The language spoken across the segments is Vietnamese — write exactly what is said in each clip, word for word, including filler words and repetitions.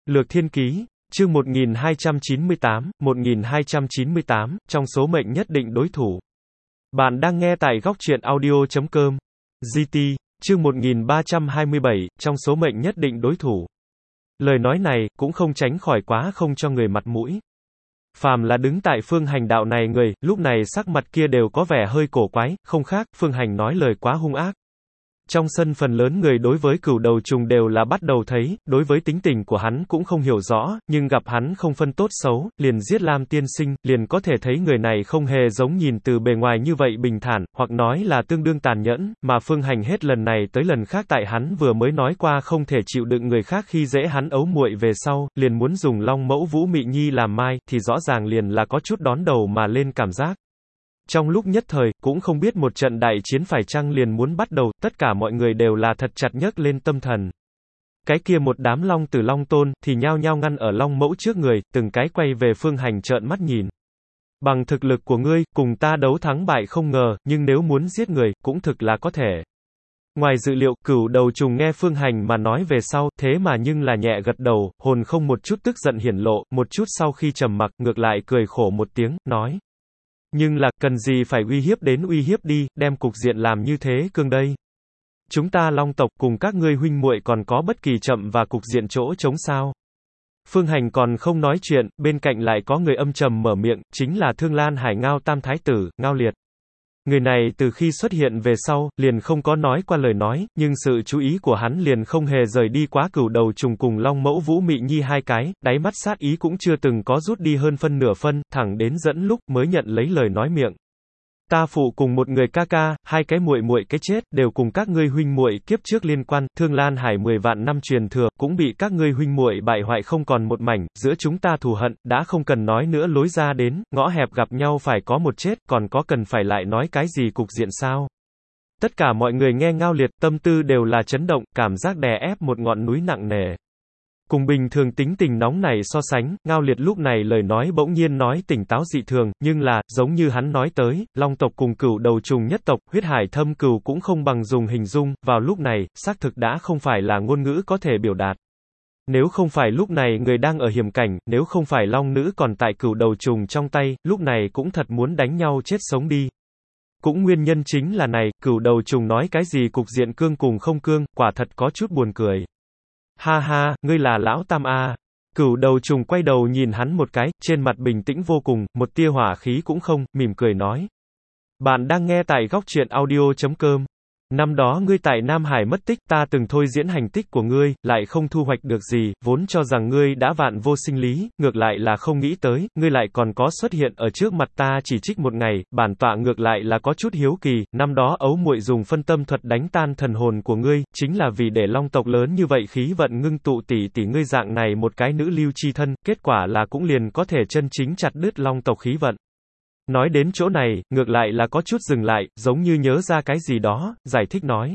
Lược Thiên Ký, chương một nghìn hai trăm chín mươi tám, một nghìn hai trăm chín mươi tám, trong số mệnh nhất định đối thủ. Bạn đang nghe tại góc truyện audio chấm com. giê tê, chương một nghìn ba trăm hai mươi bảy, trong số mệnh nhất định đối thủ. Lời nói này, cũng không tránh khỏi quá không cho người mặt mũi. Phàm là đứng tại phương hành đạo này người, lúc này sắc mặt kia đều có vẻ hơi cổ quái, không khác, phương hành nói lời quá hung ác. Trong sân phần lớn người đối với cửu đầu trùng đều là bắt đầu thấy, đối với tính tình của hắn cũng không hiểu rõ, nhưng gặp hắn không phân tốt xấu, liền giết Lam tiên sinh, liền có thể thấy người này không hề giống nhìn từ bề ngoài như vậy bình thản, hoặc nói là tương đương tàn nhẫn, mà phương hành hết lần này tới lần khác tại hắn vừa mới nói qua không thể chịu đựng người khác khi dễ hắn ấu muội về sau, liền muốn dùng long mẫu Vũ Mị Nhi làm mai, thì rõ ràng liền là có chút đón đầu mà lên cảm giác. Trong lúc nhất thời, cũng không biết một trận đại chiến phải chăng liền muốn bắt đầu, tất cả mọi người đều là thật chặt nhấc lên tâm thần. Cái kia một đám long tử long tôn, thì nhao nhao ngăn ở long mẫu trước người, từng cái quay về phương hành trợn mắt nhìn. Bằng thực lực của ngươi, cùng ta đấu thắng bại không ngờ, nhưng nếu muốn giết người, cũng thực là có thể. Ngoài dự liệu, cửu đầu trùng nghe phương hành mà nói về sau, thế mà nhưng là nhẹ gật đầu, hồn không một chút tức giận hiển lộ, một chút sau khi trầm mặc, ngược lại cười khổ một tiếng, nói. Nhưng là, cần gì phải uy hiếp đến uy hiếp đi, đem cục diện làm như thế cương đây. Chúng ta long tộc cùng các ngươi huynh muội còn có bất kỳ chậm và cục diện chỗ chống sao. Phương hành còn không nói chuyện, bên cạnh lại có người âm trầm mở miệng, chính là Thương Lan Hải Ngao Tam Thái Tử, Ngao Liệt. Người này từ khi xuất hiện về sau, liền không có nói qua lời nói, nhưng sự chú ý của hắn liền không hề rời đi quá cửu đầu trùng cùng long mẫu Vũ Mị Nhi hai cái, đáy mắt sát ý cũng chưa từng có rút đi hơn phân nửa phân, thẳng đến dẫn lúc mới nhận lấy lời nói miệng. Ta phụ cùng một người ca ca, hai cái muội muội cái chết, đều cùng các ngươi huynh muội kiếp trước liên quan, Thương Lan Hải mười vạn năm truyền thừa, cũng bị các ngươi huynh muội bại hoại không còn một mảnh, giữa chúng ta thù hận, đã không cần nói nữa lối ra đến, ngõ hẹp gặp nhau phải có một chết, còn có cần phải lại nói cái gì cục diện sao? Tất cả mọi người nghe Ngao Liệt, tâm tư đều là chấn động, cảm giác đè ép một ngọn núi nặng nề. Cùng bình thường tính tình nóng này so sánh, Ngao Liệt lúc này lời nói bỗng nhiên nói tỉnh táo dị thường, nhưng là, giống như hắn nói tới, long tộc cùng cửu đầu trùng nhất tộc, huyết hải thâm cừu cũng không bằng dùng hình dung, vào lúc này, xác thực đã không phải là ngôn ngữ có thể biểu đạt. Nếu không phải lúc này người đang ở hiểm cảnh, nếu không phải long nữ còn tại cửu đầu trùng trong tay, lúc này cũng thật muốn đánh nhau chết sống đi. Cũng nguyên nhân chính là này, cửu đầu trùng nói cái gì cục diện cương cùng không cương, quả thật có chút buồn cười. Ha ha, ngươi là lão Tam A. Cửu đầu trùng quay đầu nhìn hắn một cái, trên mặt bình tĩnh vô cùng, một tia hỏa khí cũng không, mỉm cười nói. Bạn đang nghe tại góc truyện audio chấm com. Năm đó ngươi tại Nam Hải mất tích, ta từng thôi diễn hành tích của ngươi, lại không thu hoạch được gì, vốn cho rằng ngươi đã vạn vô sinh lý, ngược lại là không nghĩ tới, ngươi lại còn có xuất hiện ở trước mặt ta chỉ trích một ngày, bản tọa ngược lại là có chút hiếu kỳ, năm đó ấu muội dùng phân tâm thuật đánh tan thần hồn của ngươi, chính là vì để long tộc lớn như vậy khí vận ngưng tụ tỷ tỷ ngươi dạng này một cái nữ lưu chi thân, kết quả là cũng liền có thể chân chính chặt đứt long tộc khí vận. Nói đến chỗ này, ngược lại là có chút dừng lại, giống như nhớ ra cái gì đó, giải thích nói.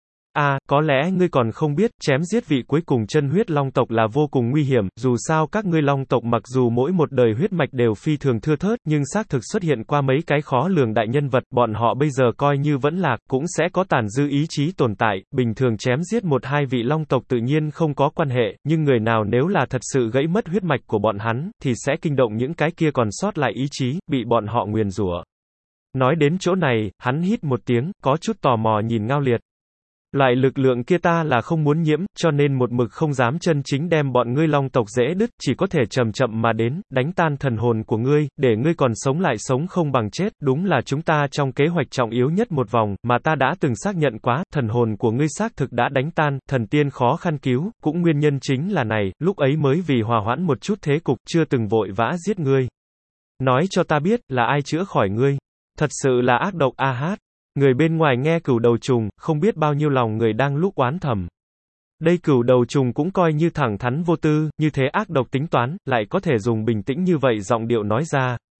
À, có lẽ ngươi còn không biết, chém giết vị cuối cùng chân huyết long tộc là vô cùng nguy hiểm, dù sao các ngươi long tộc mặc dù mỗi một đời huyết mạch đều phi thường thưa thớt, nhưng xác thực xuất hiện qua mấy cái khó lường đại nhân vật, bọn họ bây giờ coi như vẫn lạc, cũng sẽ có tàn dư ý chí tồn tại, bình thường chém giết một hai vị long tộc tự nhiên không có quan hệ, nhưng người nào nếu là thật sự gãy mất huyết mạch của bọn hắn, thì sẽ kinh động những cái kia còn sót lại ý chí, bị bọn họ nguyền rủa. Nói đến chỗ này, hắn hít một tiếng, có chút tò mò nhìn Ngao Liệt. Loại lực lượng kia ta là không muốn nhiễm, cho nên một mực không dám chân chính đem bọn ngươi long tộc dễ đứt, chỉ có thể chậm chậm mà đến, đánh tan thần hồn của ngươi, để ngươi còn sống lại sống không bằng chết, đúng là chúng ta trong kế hoạch trọng yếu nhất một vòng, mà ta đã từng xác nhận quá, thần hồn của ngươi xác thực đã đánh tan, thần tiên khó khăn cứu, cũng nguyên nhân chính là này, lúc ấy mới vì hòa hoãn một chút thế cục, chưa từng vội vã giết ngươi. Nói cho ta biết, là ai chữa khỏi ngươi? Thật sự là ác độc a hát. Người bên ngoài nghe cửu đầu trùng, không biết bao nhiêu lòng người đang lúc oán thầm. Đây cửu đầu trùng cũng coi như thẳng thắn vô tư, như thế ác độc tính toán, lại có thể dùng bình tĩnh như vậy giọng điệu nói ra.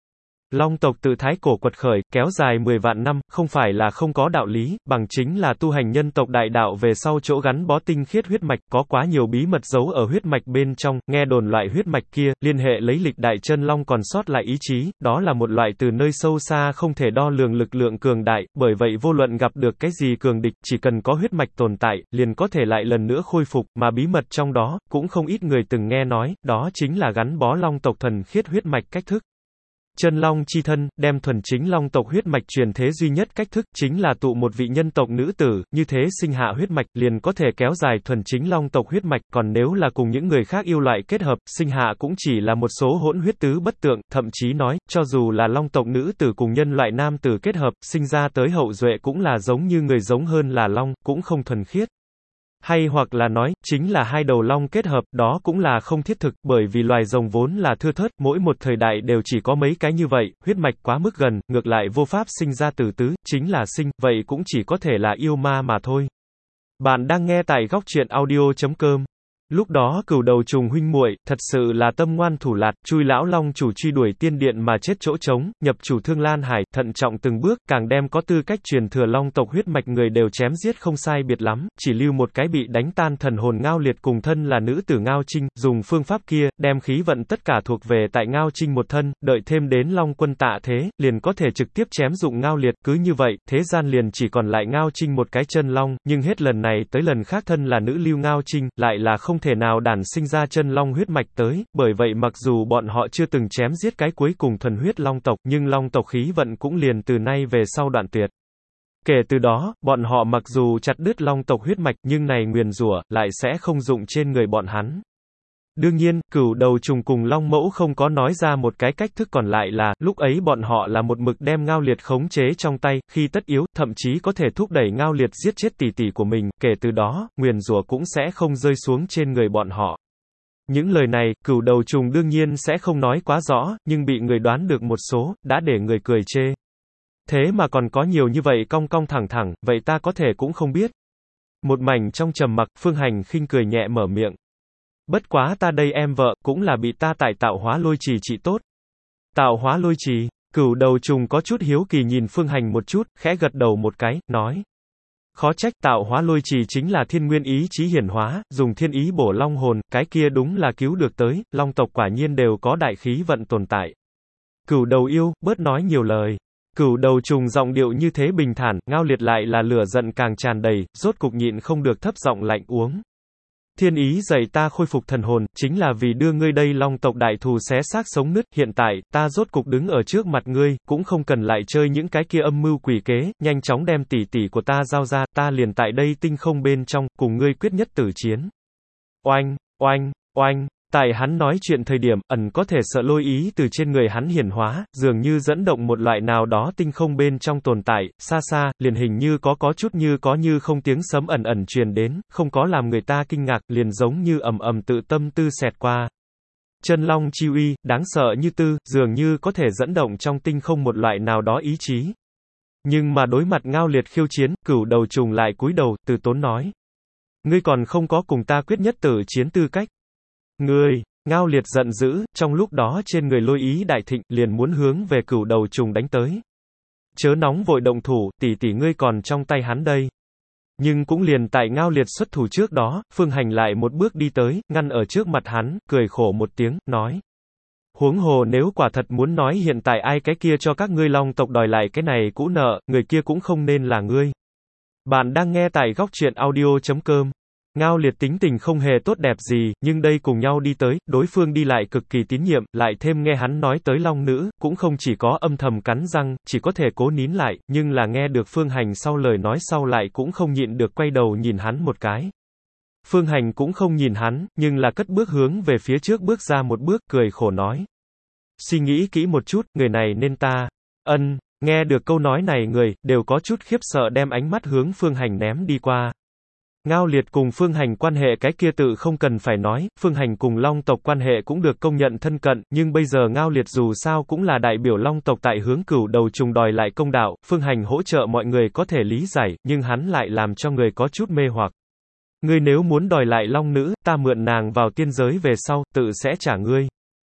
Long tộc từ thái cổ quật khởi, kéo dài mười vạn năm, không phải là không có đạo lý, bằng chính là tu hành nhân tộc đại đạo về sau chỗ gắn bó tinh khiết huyết mạch, có quá nhiều bí mật giấu ở huyết mạch bên trong, nghe đồn loại huyết mạch kia, liên hệ lấy lịch đại chân long còn sót lại ý chí, đó là một loại từ nơi sâu xa không thể đo lường lực lượng cường đại, bởi vậy vô luận gặp được cái gì cường địch, chỉ cần có huyết mạch tồn tại, liền có thể lại lần nữa khôi phục, mà bí mật trong đó, cũng không ít người từng nghe nói, đó chính là gắn bó long tộc thuần khiết huyết mạch cách thức. Chân long chi thân, đem thuần chính long tộc huyết mạch truyền thế duy nhất cách thức, chính là tụ một vị nhân tộc nữ tử, như thế sinh hạ huyết mạch, liền có thể kéo dài thuần chính long tộc huyết mạch, còn nếu là cùng những người khác yêu loại kết hợp, sinh hạ cũng chỉ là một số hỗn huyết tứ bất tượng, thậm chí nói, cho dù là long tộc nữ tử cùng nhân loại nam tử kết hợp, sinh ra tới hậu duệ cũng là giống như người giống hơn là long, cũng không thuần khiết. Hay hoặc là nói, chính là hai đầu long kết hợp, đó cũng là không thiết thực, bởi vì loài rồng vốn là thưa thớt, mỗi một thời đại đều chỉ có mấy cái như vậy, huyết mạch quá mức gần, ngược lại vô pháp sinh ra tử tứ, chính là sinh, vậy cũng chỉ có thể là yêu ma mà thôi. Bạn đang nghe tại góc truyện audio chấm com. Lúc đó cửu đầu trùng huynh muội thật sự là tâm ngoan thủ lạt, chui lão long chủ truy đuổi tiên điện mà chết chỗ trống, nhập chủ Thương Lan Hải, thận trọng từng bước, càng đem có tư cách truyền thừa long tộc huyết mạch người đều chém giết không sai biệt lắm, chỉ lưu một cái bị đánh tan thần hồn Ngao Liệt cùng thân là nữ tử Ngao Trinh, dùng phương pháp kia, đem khí vận tất cả thuộc về tại Ngao Trinh một thân, đợi thêm đến Long Quân tạ thế, liền có thể trực tiếp chém dụng Ngao Liệt, cứ như vậy, thế gian liền chỉ còn lại Ngao Trinh một cái chân long, nhưng hết lần này tới lần khác thân là nữ lưu Ngao Trinh, lại là không thể nào đản sinh ra chân long huyết mạch tới, bởi vậy mặc dù bọn họ chưa từng chém giết cái cuối cùng thuần huyết long tộc, nhưng long tộc khí vận cũng liền từ nay về sau đoạn tuyệt. Kể từ đó, bọn họ mặc dù chặt đứt long tộc huyết mạch, nhưng này nguyền rủa lại sẽ không dụng trên người bọn hắn. Đương nhiên, cửu đầu trùng cùng long mẫu không có nói ra một cái cách thức, còn lại là, lúc ấy bọn họ là một mực đem Ngao Liệt khống chế trong tay, khi tất yếu, thậm chí có thể thúc đẩy Ngao Liệt giết chết tỷ tỷ của mình, kể từ đó, nguyền rủa cũng sẽ không rơi xuống trên người bọn họ. Những lời này, cửu đầu trùng đương nhiên sẽ không nói quá rõ, nhưng bị người đoán được một số, đã để người cười chê. Thế mà còn có nhiều như vậy cong cong thẳng thẳng, vậy ta có thể cũng không biết. Một mảnh trong trầm mặc, Phương Hành khinh cười nhẹ mở miệng. Bất quá ta đây em vợ, cũng là bị ta tại tạo hóa lôi trì trị tốt. Tạo hóa lôi trì, cửu đầu trùng có chút hiếu kỳ nhìn Phương Hành một chút, khẽ gật đầu một cái, nói. Khó trách tạo hóa lôi trì chính là thiên nguyên ý chí hiển hóa, dùng thiên ý bổ long hồn, cái kia đúng là cứu được tới, long tộc quả nhiên đều có đại khí vận tồn tại. Cửu đầu yêu, bớt nói nhiều lời. Cửu đầu trùng giọng điệu như thế bình thản, Ngao Liệt lại là lửa giận càng tràn đầy, rốt cục nhịn không được thấp giọng lạnh uống. Thiên ý dạy ta khôi phục thần hồn, chính là vì đưa ngươi đây long tộc đại thù xé xác sống nứt, hiện tại, ta rốt cục đứng ở trước mặt ngươi, cũng không cần lại chơi những cái kia âm mưu quỷ kế, nhanh chóng đem tỷ tỷ của ta giao ra, ta liền tại đây tinh không bên trong, cùng ngươi quyết nhất tử chiến. Oanh, oanh, oanh. Tại hắn nói chuyện thời điểm, ẩn có thể sợ lôi ý từ trên người hắn hiển hóa, dường như dẫn động một loại nào đó tinh không bên trong tồn tại, xa xa, liền hình như có có chút như có như không tiếng sấm ẩn ẩn truyền đến, không có làm người ta kinh ngạc, liền giống như ầm ầm tự tâm tư xẹt qua. Chân long chi uy, đáng sợ như tư, dường như có thể dẫn động trong tinh không một loại nào đó ý chí. Nhưng mà đối mặt Ngao Liệt khiêu chiến, cửu đầu trùng lại cúi đầu, từ tốn nói. Ngươi còn không có cùng ta quyết nhất tử chiến tư cách. Ngươi, Ngao Liệt giận dữ, trong lúc đó trên người lôi ý đại thịnh, liền muốn hướng về cửu đầu trùng đánh tới. Chớ nóng vội động thủ, tỷ tỷ ngươi còn trong tay hắn đây. Nhưng cũng liền tại Ngao Liệt xuất thủ trước đó, Phương Hành lại một bước đi tới, ngăn ở trước mặt hắn, cười khổ một tiếng, nói. Huống hồ nếu quả thật muốn nói hiện tại ai cái kia cho các ngươi long tộc đòi lại cái này cũ nợ, người kia cũng không nên là ngươi. Bạn đang nghe tại góc truyện audio chấm com. Ngao Liệt tính tình không hề tốt đẹp gì, nhưng đây cùng nhau đi tới, đối phương đi lại cực kỳ tín nhiệm, lại thêm nghe hắn nói tới long nữ, cũng không chỉ có âm thầm cắn răng, chỉ có thể cố nín lại, nhưng là nghe được Phương Hành sau lời nói sau lại cũng không nhịn được quay đầu nhìn hắn một cái. Phương Hành cũng không nhìn hắn, nhưng là cất bước hướng về phía trước bước ra một bước, cười khổ nói. Suy nghĩ kỹ một chút, người này nên ta. Ân, nghe được câu nói này người, đều có chút khiếp sợ đem ánh mắt hướng Phương Hành ném đi qua. Ngao Liệt cùng Phương Hành quan hệ cái kia tự không cần phải nói, Phương Hành cùng long tộc quan hệ cũng được công nhận thân cận, nhưng bây giờ Ngao Liệt dù sao cũng là đại biểu long tộc tại hướng cửu đầu trùng đòi lại công đạo, Phương Hành hỗ trợ mọi người có thể lý giải, nhưng hắn lại làm cho người có chút mê hoặc. Ngươi nếu muốn đòi lại long nữ, ta mượn nàng vào tiên giới về sau, tự sẽ trả ngươi.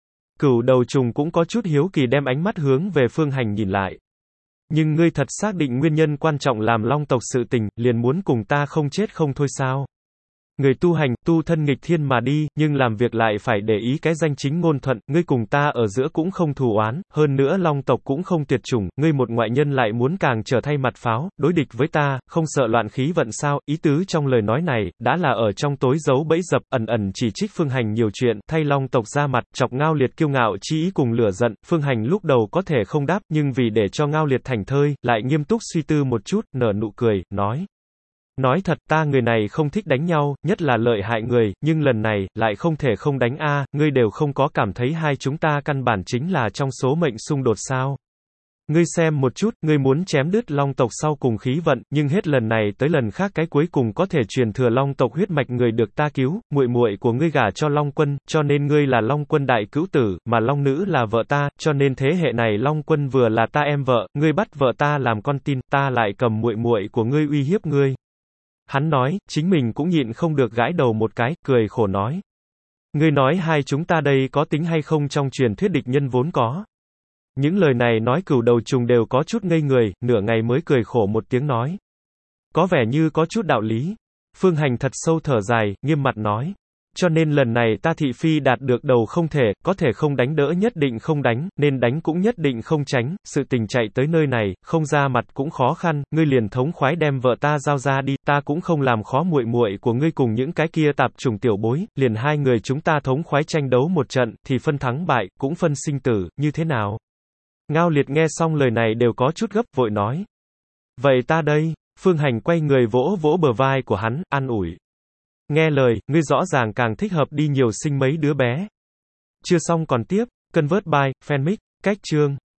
Cửu đầu trùng cũng có chút hiếu kỳ đem ánh mắt hướng về Phương Hành nhìn lại. Nhưng ngươi thật xác định nguyên nhân quan trọng làm Long tộc sự tình, liền muốn cùng ta không chết không thôi sao? Người tu hành, tu thân nghịch thiên mà đi, nhưng làm việc lại phải để ý cái danh chính ngôn thuận, ngươi cùng ta ở giữa cũng không thù oán, hơn nữa Long tộc cũng không tuyệt chủng, ngươi một ngoại nhân lại muốn càng trở thay mặt pháo, đối địch với ta, không sợ loạn khí vận sao? Ý tứ trong lời nói này, đã là ở trong tối giấu bẫy dập, ẩn ẩn chỉ trích Phương Hành nhiều chuyện, thay Long tộc ra mặt, chọc Ngao Liệt kiêu ngạo chi ý cùng lửa giận, Phương Hành lúc đầu có thể không đáp, nhưng vì để cho Ngao Liệt thành thơi, lại nghiêm túc suy tư một chút, nở nụ cười, nói. Nói thật, ta người này không thích đánh nhau, nhất là lợi hại người, nhưng lần này, lại không thể không đánh a, ngươi đều không có cảm thấy hai chúng ta căn bản chính là trong số mệnh xung đột sao? Ngươi xem một chút, ngươi muốn chém đứt Long tộc sau cùng khí vận, nhưng hết lần này tới lần khác cái cuối cùng có thể truyền thừa Long tộc huyết mạch người được ta cứu, muội muội của ngươi gả cho Long quân, cho nên ngươi là Long quân đại cữu tử, mà Long nữ là vợ ta, cho nên thế hệ này Long quân vừa là ta em vợ, ngươi bắt vợ ta làm con tin, ta lại cầm muội muội của ngươi uy hiếp ngươi. Hắn nói, chính mình cũng nhịn không được gãi đầu một cái, cười khổ nói. Ngươi nói hai chúng ta đây có tính hay không trong truyền thuyết địch nhân vốn có. Những lời này nói cửu đầu trùng đều có chút ngây người, nửa ngày mới cười khổ một tiếng nói. Có vẻ như có chút đạo lý. Phương Hành thật sâu thở dài, nghiêm mặt nói. Cho nên lần này ta thị phi đạt được đầu không thể, có thể không đánh đỡ nhất định không đánh, nên đánh cũng nhất định không tránh, sự tình chạy tới nơi này, không ra mặt cũng khó khăn, ngươi liền thống khoái đem vợ ta giao ra đi, ta cũng không làm khó muội muội của ngươi cùng những cái kia tạp chủng tiểu bối, liền hai người chúng ta thống khoái tranh đấu một trận, thì phân thắng bại, cũng phân sinh tử, như thế nào? Ngao Liệt nghe xong lời này đều có chút gấp, vội nói. Vậy ta đây, Phương Hành quay người vỗ vỗ bờ vai của hắn, an ủi. Nghe lời, ngươi rõ ràng càng thích hợp đi nhiều sinh mấy đứa bé. Chưa xong còn tiếp, Convert by, Fanmic, cách chương.